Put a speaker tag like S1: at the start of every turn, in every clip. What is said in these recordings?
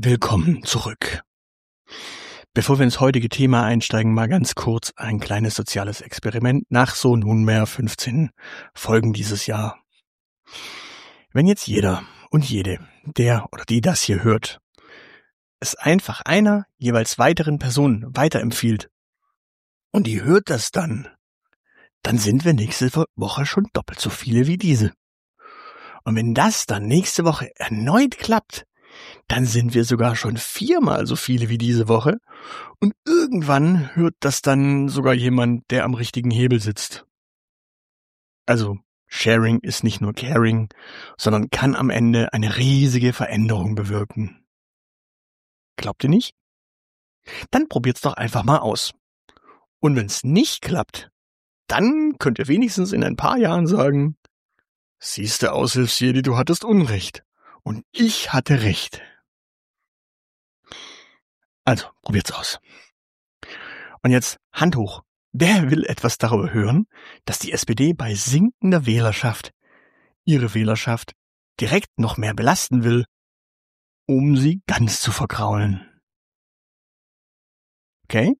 S1: Willkommen zurück. Bevor wir ins heutige Thema einsteigen, mal ganz kurz ein kleines soziales Experiment nach so nunmehr 15 Folgen dieses Jahr. Wenn jetzt jeder und jede, der oder die das hier hört, es einfach einer jeweils weiteren Person weiterempfiehlt und die hört das dann sind wir nächste Woche schon doppelt so viele wie diese. Und wenn das dann nächste Woche erneut klappt, dann sind wir sogar schon 4-mal so viele wie diese Woche und irgendwann hört das dann sogar jemand, der am richtigen Hebel sitzt. Also Sharing ist nicht nur Caring, sondern kann am Ende eine riesige Veränderung bewirken. Glaubt ihr nicht? Dann probiert's doch einfach mal aus. Und wenn's nicht klappt, dann könnt ihr wenigstens in ein paar Jahren sagen, siehste Aushilfsjedi, du hattest Unrecht und ich hatte Recht. Also, probiert's aus. Und jetzt Hand hoch. Wer will etwas darüber hören, dass die SPD bei sinkender Wählerschaft ihre Wählerschaft direkt noch mehr belasten will, um sie ganz zu vergraulen? Okay?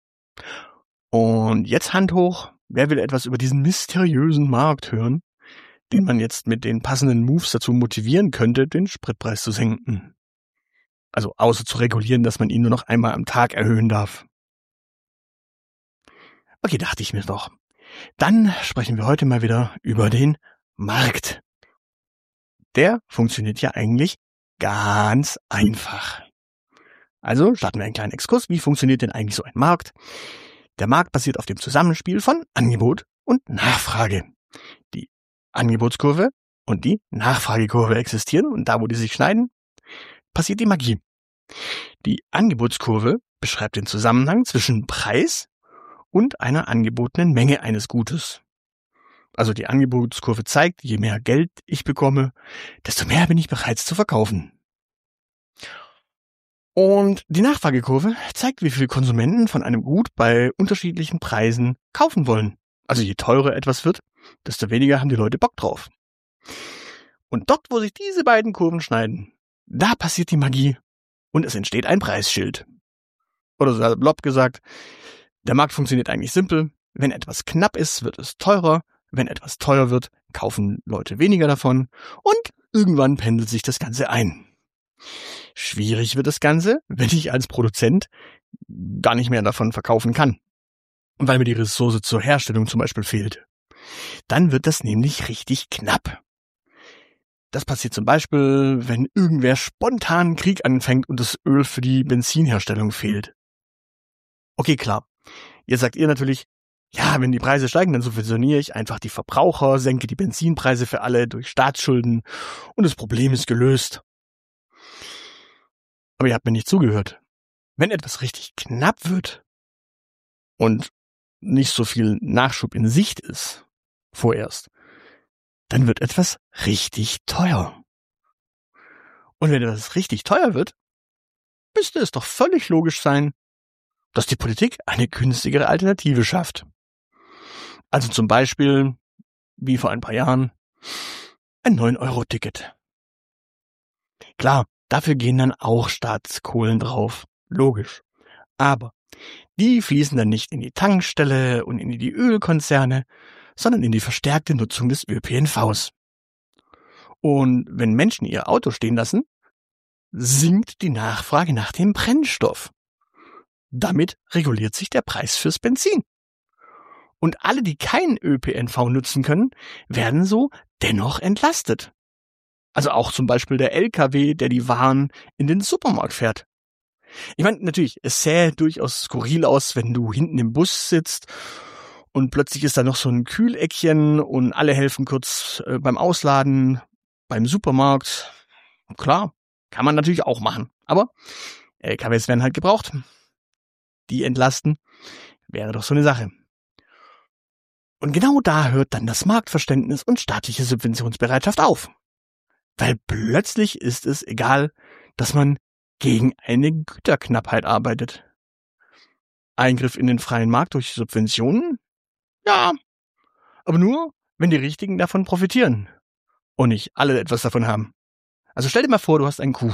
S1: Und jetzt Hand hoch. Wer will etwas über diesen mysteriösen Markt hören, den man jetzt mit den passenden Moves dazu motivieren könnte, den Spritpreis zu senken? Also außer zu regulieren, dass man ihn nur noch einmal am Tag erhöhen darf. Okay, dachte ich mir doch. Dann sprechen wir heute mal wieder über den Markt. Der funktioniert ja eigentlich ganz einfach. Also starten wir einen kleinen Exkurs. Wie funktioniert denn eigentlich so ein Markt? Der Markt basiert auf dem Zusammenspiel von Angebot und Nachfrage. Die Angebotskurve und die Nachfragekurve existieren und da, wo die sich schneiden, passiert die Magie. Die Angebotskurve beschreibt den Zusammenhang zwischen Preis und einer angebotenen Menge eines Gutes. Also die Angebotskurve zeigt, je mehr Geld ich bekomme, desto mehr bin ich bereit zu verkaufen. Und die Nachfragekurve zeigt, wie viele Konsumenten von einem Gut bei unterschiedlichen Preisen kaufen wollen. Also je teurer etwas wird, desto weniger haben die Leute Bock drauf. Und dort, wo sich diese beiden Kurven schneiden, da passiert die Magie und es entsteht ein Preisschild. Oder salopp gesagt, der Markt funktioniert eigentlich simpel. Wenn etwas knapp ist, wird es teurer. Wenn etwas teuer wird, kaufen Leute weniger davon. Und irgendwann pendelt sich das Ganze ein. Schwierig wird das Ganze, wenn ich als Produzent gar nicht mehr davon verkaufen kann, weil mir die Ressource zur Herstellung zum Beispiel fehlt. Dann wird das nämlich richtig knapp. Das passiert zum Beispiel, wenn irgendwer spontan einen Krieg anfängt und das Öl für die Benzinherstellung fehlt. Okay, klar. Jetzt sagt ihr natürlich, ja, wenn die Preise steigen, dann subventioniere ich einfach die Verbraucher, senke die Benzinpreise für alle durch Staatsschulden und das Problem ist gelöst. Aber ihr habt mir nicht zugehört. Wenn etwas richtig knapp wird und nicht so viel Nachschub in Sicht ist, vorerst, dann wird etwas richtig teuer. Und wenn etwas richtig teuer wird, müsste es doch völlig logisch sein, dass die Politik eine günstigere Alternative schafft. Also zum Beispiel, wie vor ein paar Jahren, ein 9-Euro-Ticket. Klar, dafür gehen dann auch Staatskohlen drauf. Logisch. Aber die fließen dann nicht in die Tankstelle und in die Ölkonzerne, sondern in die verstärkte Nutzung des ÖPNVs. Und wenn Menschen ihr Auto stehen lassen, sinkt die Nachfrage nach dem Brennstoff. Damit reguliert sich der Preis fürs Benzin. Und alle, die keinen ÖPNV nutzen können, werden so dennoch entlastet. Also auch zum Beispiel der LKW, der die Waren in den Supermarkt fährt. Ich meine, natürlich, es sähe durchaus skurril aus, wenn du hinten im Bus sitzt und plötzlich ist da noch so ein Kühleckchen und alle helfen kurz beim Ausladen, beim Supermarkt. Klar, kann man natürlich auch machen. Aber LKWs werden halt gebraucht. Die entlasten, wäre doch so eine Sache. Und genau da hört dann das Marktverständnis und staatliche Subventionsbereitschaft auf. Weil plötzlich ist es egal, dass man gegen eine Güterknappheit arbeitet. Eingriff in den freien Markt durch Subventionen? Ja, aber nur, wenn die Richtigen davon profitieren und nicht alle etwas davon haben. Also stell dir mal vor, du hast einen Kuchen.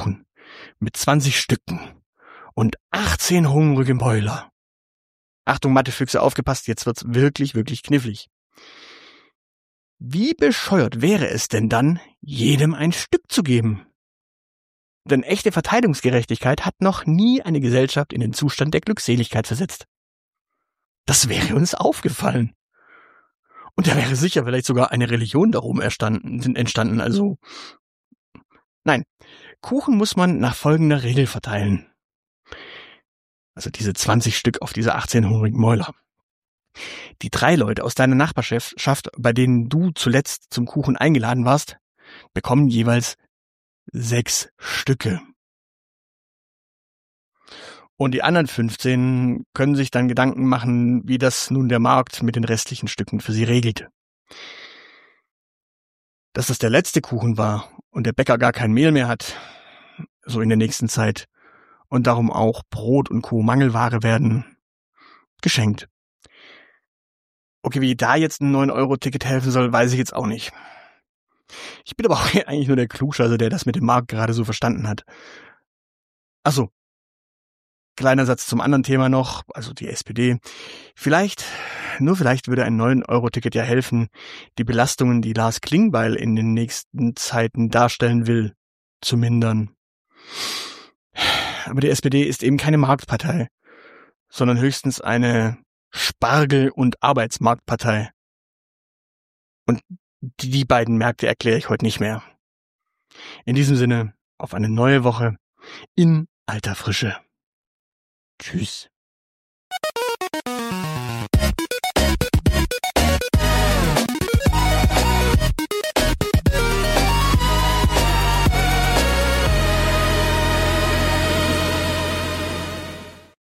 S1: mit 20 Stücken und 18 hungrige Mäuler. Achtung, Mathefüchse, aufgepasst, jetzt wird's wirklich, wirklich knifflig. Wie bescheuert wäre es denn dann, jedem ein Stück zu geben? Denn echte Verteilungsgerechtigkeit hat noch nie eine Gesellschaft in den Zustand der Glückseligkeit versetzt. Das wäre uns aufgefallen. Und da wäre sicher vielleicht sogar eine Religion darum entstanden. Also, nein, Kuchen muss man nach folgender Regel verteilen. Also diese 20 Stück auf diese 18 hungrigen Mäuler. Die 3 Leute aus deiner Nachbarschaft, bei denen du zuletzt zum Kuchen eingeladen warst, bekommen jeweils 6 Stücke. Und die anderen 15 können sich dann Gedanken machen, wie das nun der Markt mit den restlichen Stücken für sie regelt. Dass das der letzte Kuchen war und der Bäcker gar kein Mehl mehr hat, so in der nächsten Zeit, und darum auch Brot und Co. Mangelware werden, geschenkt. Okay, wie da jetzt ein 9-Euro-Ticket helfen soll, weiß ich jetzt auch nicht. Ich bin aber auch eigentlich nur der Klugscheißer, der das mit dem Markt gerade so verstanden hat. Achso. Kleiner Satz zum anderen Thema noch, also die SPD. Vielleicht würde ein 9-Euro-Ticket ja helfen, die Belastungen, die Lars Klingbeil in den nächsten Zeiten darstellen will, zu mindern. Aber die SPD ist eben keine Marktpartei, sondern höchstens eine Spargel- und Arbeitsmarktpartei. Und die beiden Märkte erkläre ich heute nicht mehr. In diesem Sinne, auf eine neue Woche in alter Frische. Tschüss.